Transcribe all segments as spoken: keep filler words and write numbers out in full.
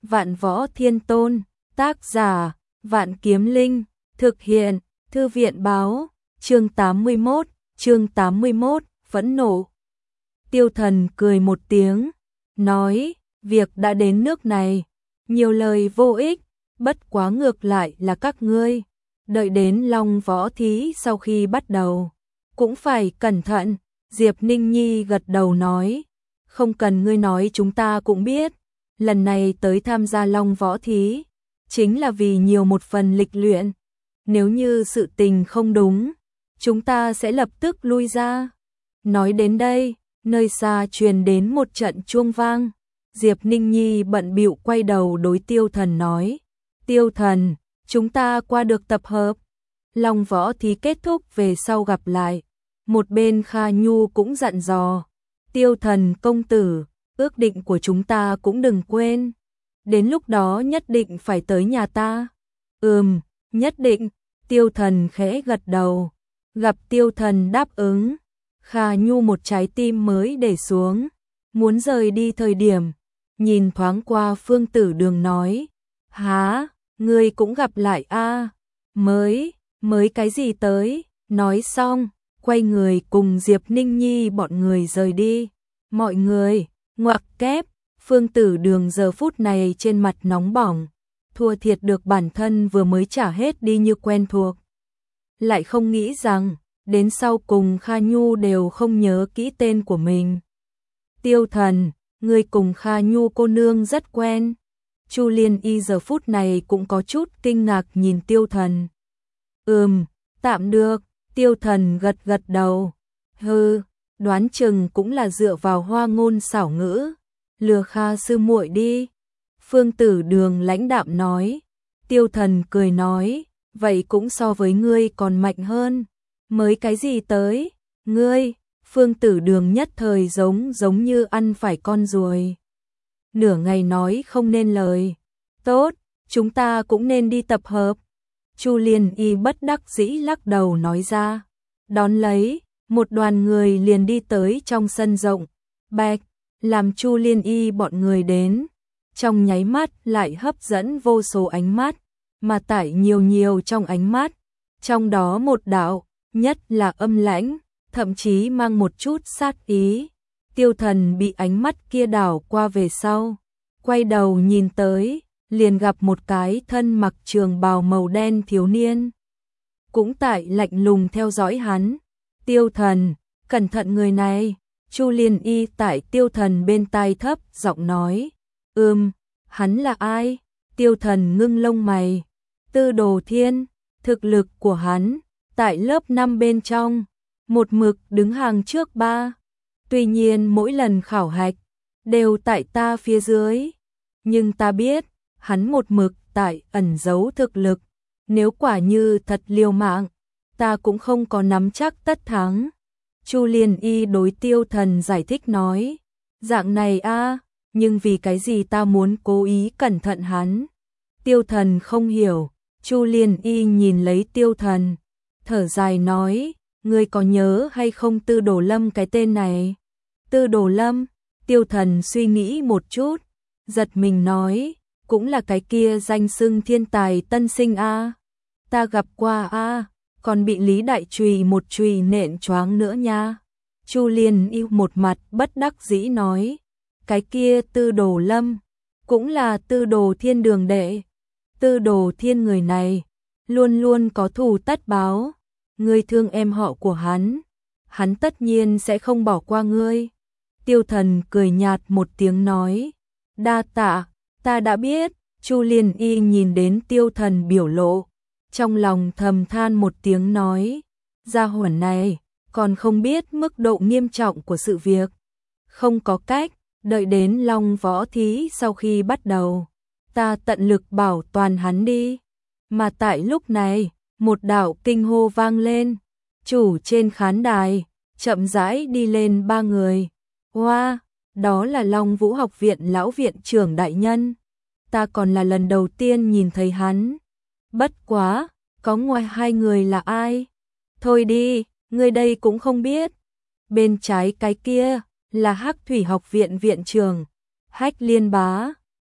Vạn Võ Thiên Tôn, tác giả, Vạn Kiếm Linh, thực hiện, Thư viện báo, chương tám mươi mốt, chương tám mươi mốt, phẫn nộ. Tiêu Thần cười một tiếng, nói, việc đã đến nước này, nhiều lời vô ích, bất quá ngược lại là các ngươi, đợi đến Long Võ Thí sau khi bắt đầu, cũng phải cẩn thận. Diệp Ninh Nhi gật đầu nói, không cần ngươi nói chúng ta cũng biết, lần này tới tham gia Long Võ Thí, chính là vì nhiều một phần lịch luyện, nếu như sự tình không đúng, chúng ta sẽ lập tức lui ra. Nói đến đây, nơi xa truyền đến một trận chuông vang, Diệp Ninh Nhi bận bịu quay đầu đối Tiêu Thần nói, Tiêu Thần, chúng ta qua được tập hợp, Long Võ Thí kết thúc về sau gặp lại. Một bên Kha Nhu cũng dặn dò, Tiêu Thần công tử, ước định của chúng ta cũng đừng quên, đến lúc đó nhất định phải tới nhà ta. Ừm, nhất định. Tiêu Thần khẽ gật đầu, gặp Tiêu Thần đáp ứng, Kha Nhu một trái tim mới để xuống, muốn rời đi thời điểm, nhìn thoáng qua Phương Tử Đường nói, há, ngươi cũng gặp lại a? Mới, mới cái gì tới? Nói xong, quay người cùng Diệp Ninh Nhi bọn người rời đi. Mọi người, ngoặc kép, Phương Tử Đường giờ phút này trên mặt nóng bỏng, thua thiệt được bản thân vừa mới trả hết đi như quen thuộc. Lại không nghĩ rằng, đến sau cùng Kha Nhu đều không nhớ kỹ tên của mình. Tiêu Thần, người cùng Kha Nhu cô nương rất quen. Chu Liên Y giờ phút này cũng có chút kinh ngạc nhìn Tiêu Thần. Ừm, tạm được. Tiêu Thần gật gật đầu. Hừ, đoán chừng cũng là dựa vào hoa ngôn xảo ngữ, lừa Kha sư muội đi. Phương Tử Đường lãnh đạm nói. Tiêu Thần cười nói, vậy cũng so với ngươi còn mạnh hơn. Mới cái gì tới? Ngươi? Phương Tử Đường nhất thời giống giống như ăn phải con ruồi. Nửa ngày nói không nên lời. Tốt, chúng ta cũng nên đi tập hợp. Chu Liên Y bất đắc dĩ lắc đầu nói ra. Đón lấy, một đoàn người liền đi tới trong sân rộng. Bạch, làm Chu Liên Y bọn người đến. Trong nháy mắt lại hấp dẫn vô số ánh mắt, mà tải nhiều nhiều trong ánh mắt. Trong đó một đạo, nhất là âm lãnh, thậm chí mang một chút sát ý. Tiêu Thần bị ánh mắt kia đảo qua về sau, quay đầu nhìn tới, liền gặp một cái thân mặc trường bào màu đen thiếu niên. Cũng tại lạnh lùng theo dõi hắn. Tiêu Thần, cẩn thận người này. Chu Liên Y tại Tiêu Thần bên tai thấp giọng nói. Ừm, hắn là ai? Tiêu Thần ngưng lông mày. Tư Đồ Thiên, thực lực của hắn, tại lớp năm bên trong, một mực đứng hàng trước ba. Tuy nhiên mỗi lần khảo hạch, đều tại ta phía dưới. Nhưng ta biết, hắn một mực tại ẩn giấu thực lực. Nếu quả như thật liều mạng, ta cũng không có nắm chắc tất thắng. Chu Liên Y đối Tiêu Thần giải thích nói. Dạng này a, nhưng vì cái gì ta muốn cố ý cẩn thận hắn? Tiêu Thần không hiểu. Chu Liên Y nhìn lấy Tiêu Thần, thở dài nói, ngươi có nhớ hay không Tư Đồ Lâm cái tên này? Tư Đồ Lâm, Tiêu Thần suy nghĩ một chút, giật mình nói, cũng là cái kia danh xưng thiên tài tân sinh a. Ta gặp qua a, còn bị Lý Đại Trùy một chùy nện choáng nữa nha. Chu Liên Y một mặt bất đắc dĩ nói, cái kia Tư Đồ Lâm, cũng là Tư Đồ Thiên đường đệ. Tư Đồ Thiên người này, luôn luôn có thù tất báo, ngươi thương em họ của hắn, hắn tất nhiên sẽ không bỏ qua ngươi. Tiêu Thần cười nhạt một tiếng nói, đa tạ, ta đã biết. Chu Liên Y nhìn đến Tiêu Thần biểu lộ, trong lòng thầm than một tiếng nói, gia hỏa này, còn không biết mức độ nghiêm trọng của sự việc. Không có cách, đợi đến Long Võ Thí sau khi bắt đầu, ta tận lực bảo toàn hắn đi. Mà tại lúc này, một đạo kinh hô vang lên, chủ trên khán đài, chậm rãi đi lên ba người. Hoa, wow, đó là Long Vũ học viện lão viện trưởng đại nhân. Ta còn là lần đầu tiên nhìn thấy hắn. Bất quá, có ngoài hai người là ai? Thôi đi, người đây cũng không biết. Bên trái cái kia, là Hắc Thủy học viện viện trưởng, Hách Liên Bá.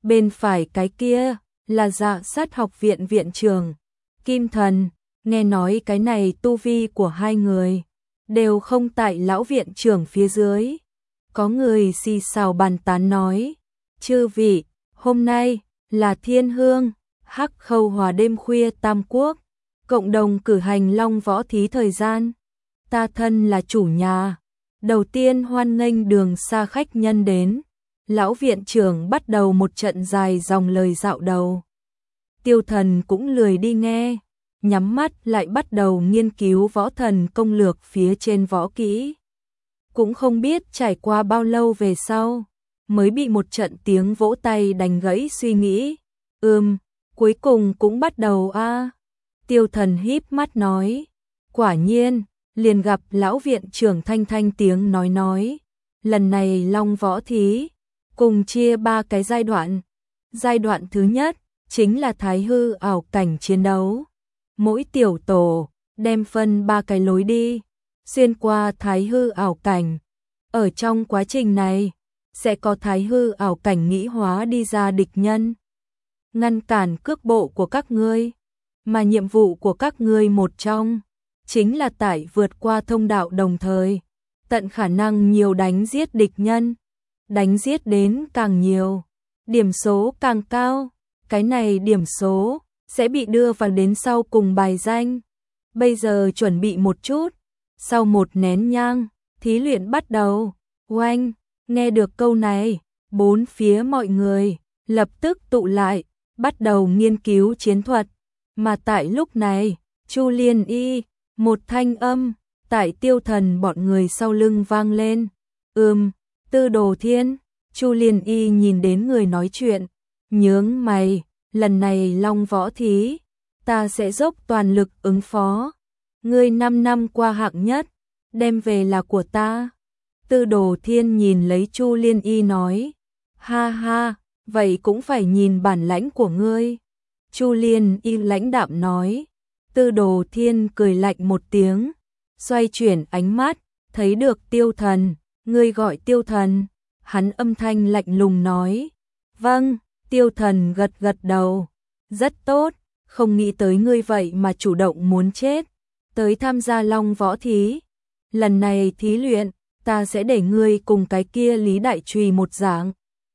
bên phải cái kia là Dạ Sát học viện viện trưởng Kim Thần, nghe nói cái này tu vi của hai người đều không tại lão viện trưởng phía dưới. Có người xì xào bàn tán nói, chư vị, hôm nay là Thiên Hương, Hắc Khâu Hòa đêm khuya Tam Quốc, cộng đồng cử hành long võ thí thời gian. Ta thân là chủ nhà, đầu tiên hoan nghênh đường xa khách nhân đến. Lão viện trưởng bắt đầu một trận dài dòng lời dạo đầu. Tiêu Thần cũng lười đi nghe, nhắm mắt lại bắt đầu nghiên cứu võ thần công lược phía trên võ kỹ. Cũng không biết trải qua bao lâu về sau, mới bị một trận tiếng vỗ tay đánh gãy suy nghĩ. Ừm, cuối cùng cũng bắt đầu a. À. Tiêu Thần híp mắt nói, quả nhiên, liền gặp lão viện trưởng thanh thanh tiếng nói nói, lần này long võ thí, cùng chia ba cái giai đoạn. Giai đoạn thứ nhất, chính là thái hư ảo cảnh chiến đấu. Mỗi tiểu tổ, đem phân ba cái lối đi, xuyên qua thái hư ảo cảnh. Ở trong quá trình này, sẽ có thái hư ảo cảnh nghĩ hóa đi ra địch nhân, ngăn cản cước bộ của các ngươi. Mà nhiệm vụ của các ngươi một trong, chính là tải vượt qua thông đạo đồng thời, tận khả năng nhiều đánh giết địch nhân. Đánh giết đến càng nhiều, điểm số càng cao, cái này điểm số sẽ bị đưa vào đến sau cùng bài danh. Bây giờ chuẩn bị một chút, sau một nén nhang, thí luyện bắt đầu. Oanh, nghe được câu này, bốn phía mọi người lập tức tụ lại, bắt đầu nghiên cứu chiến thuật. Mà tại lúc này, Chu Liên Y, một thanh âm tại Tiêu Thần bọn người sau lưng vang lên. Ừm, Tư Đồ Thiên. Chu Liên Y nhìn đến người nói chuyện, nhướng mày, lần này long võ thí, ta sẽ dốc toàn lực ứng phó. Ngươi năm năm qua hạng nhất, đem về là của ta. Tư Đồ Thiên nhìn lấy Chu Liên Y nói, ha ha, vậy cũng phải nhìn bản lãnh của ngươi. Chu Liên Y lãnh đạm nói. Tư Đồ Thiên cười lạnh một tiếng, xoay chuyển ánh mắt, thấy được Tiêu Thần. Ngươi gọi Tiêu Thần? Hắn âm thanh lạnh lùng nói. Vâng. Tiêu Thần gật gật đầu. Rất tốt, không nghĩ tới ngươi vậy mà chủ động muốn chết, tới tham gia long võ thí. Lần này thí luyện, ta sẽ để ngươi cùng cái kia Lý Đại Trùy một dạng.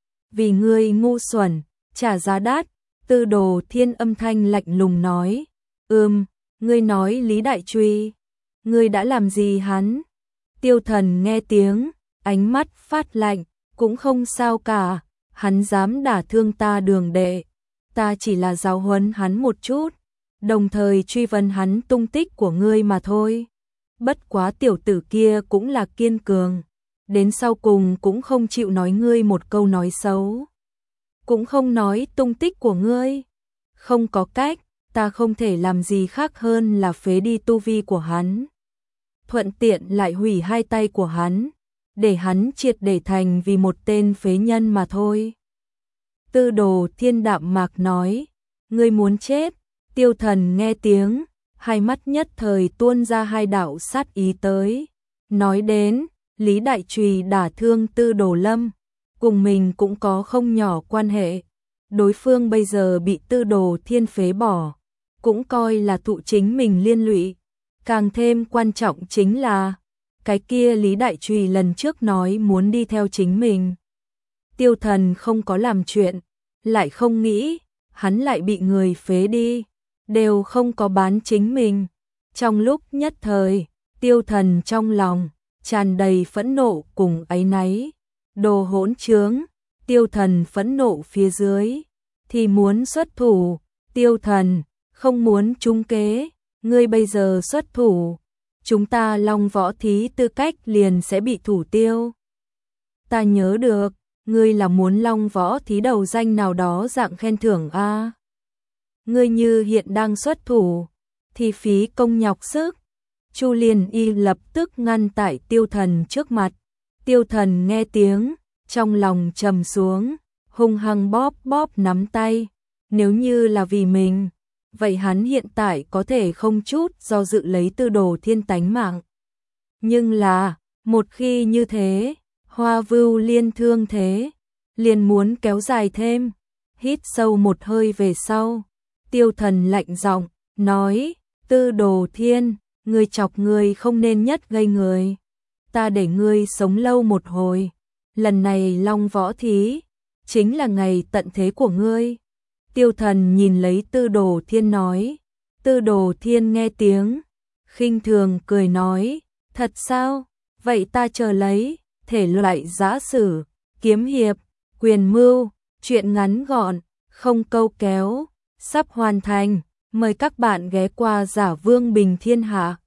Vì ngươi ngu xuẩn, trả giá đắt. Tư Đồ Thiên âm thanh lạnh lùng nói. Ừm, ngươi nói Lý Đại Trùy, ngươi đã làm gì hắn? Tiêu Thần nghe tiếng, ánh mắt phát lạnh, cũng không sao cả, hắn dám đả thương ta Đường đệ, ta chỉ là giáo huấn hắn một chút, đồng thời truy vấn hắn tung tích của ngươi mà thôi. Bất quá tiểu tử kia cũng là kiên cường, đến sau cùng cũng không chịu nói ngươi một câu nói xấu, cũng không nói tung tích của ngươi. Không có cách, ta không thể làm gì khác hơn là phế đi tu vi của hắn, thuận tiện lại hủy hai tay của hắn, để hắn triệt để thành vì một tên phế nhân mà thôi. Tư Đồ Thiên đạm mạc nói. Ngươi muốn chết? Tiêu Thần nghe tiếng, hai mắt nhất thời tuôn ra hai đạo sát ý tới. Nói đến, Lý Đại Trùy đả thương Tư Đồ Lâm, cùng mình cũng có không nhỏ quan hệ. Đối phương bây giờ bị Tư Đồ Thiên phế bỏ, cũng coi là thụ chính mình liên lụy. Càng thêm quan trọng chính là, cái kia Lý Đại Trùy lần trước nói muốn đi theo chính mình. Tiêu Thần không có làm chuyện, lại không nghĩ, hắn lại bị người phế đi, đều không có bán chính mình. Trong lúc nhất thời, Tiêu Thần trong lòng tràn đầy phẫn nộ cùng áy náy. Đồ hỗn trướng. Tiêu Thần phẫn nộ phía dưới thì muốn xuất thủ. Tiêu Thần không muốn trúng kế, ngươi bây giờ xuất thủ, chúng ta long võ thí tư cách liền sẽ bị thủ tiêu. Ta nhớ được, ngươi là muốn long võ thí đầu danh nào đó dạng khen thưởng a. À? Ngươi như hiện đang xuất thủ, thì phí công nhọc sức. Chu Liên Y lập tức ngăn tại Tiêu Thần trước mặt. Tiêu Thần nghe tiếng, trong lòng trầm xuống, hung hăng bóp bóp nắm tay. Nếu như là vì mình, vậy hắn hiện tại có thể không chút do dự lấy Tư Đồ Thiên tánh mạng. Nhưng là, một khi như thế, Hoa Vưu Liên thương thế, liền muốn kéo dài thêm, hít sâu một hơi về sau, Tiêu Thần lạnh giọng nói, Tư Đồ Thiên, ngươi chọc ngươi không nên nhất gây người. Ta để ngươi sống lâu một hồi, lần này Long Võ Thí, chính là ngày tận thế của ngươi. Tiêu Thần nhìn lấy Tư Đồ Thiên nói, Tư Đồ Thiên nghe tiếng, khinh thường cười nói, thật sao, vậy ta chờ lấy, thể loại giã sử, kiếm hiệp, quyền mưu, chuyện ngắn gọn, không câu kéo, sắp hoàn thành, mời các bạn ghé qua Giả Vương Bình Thiên Hạ.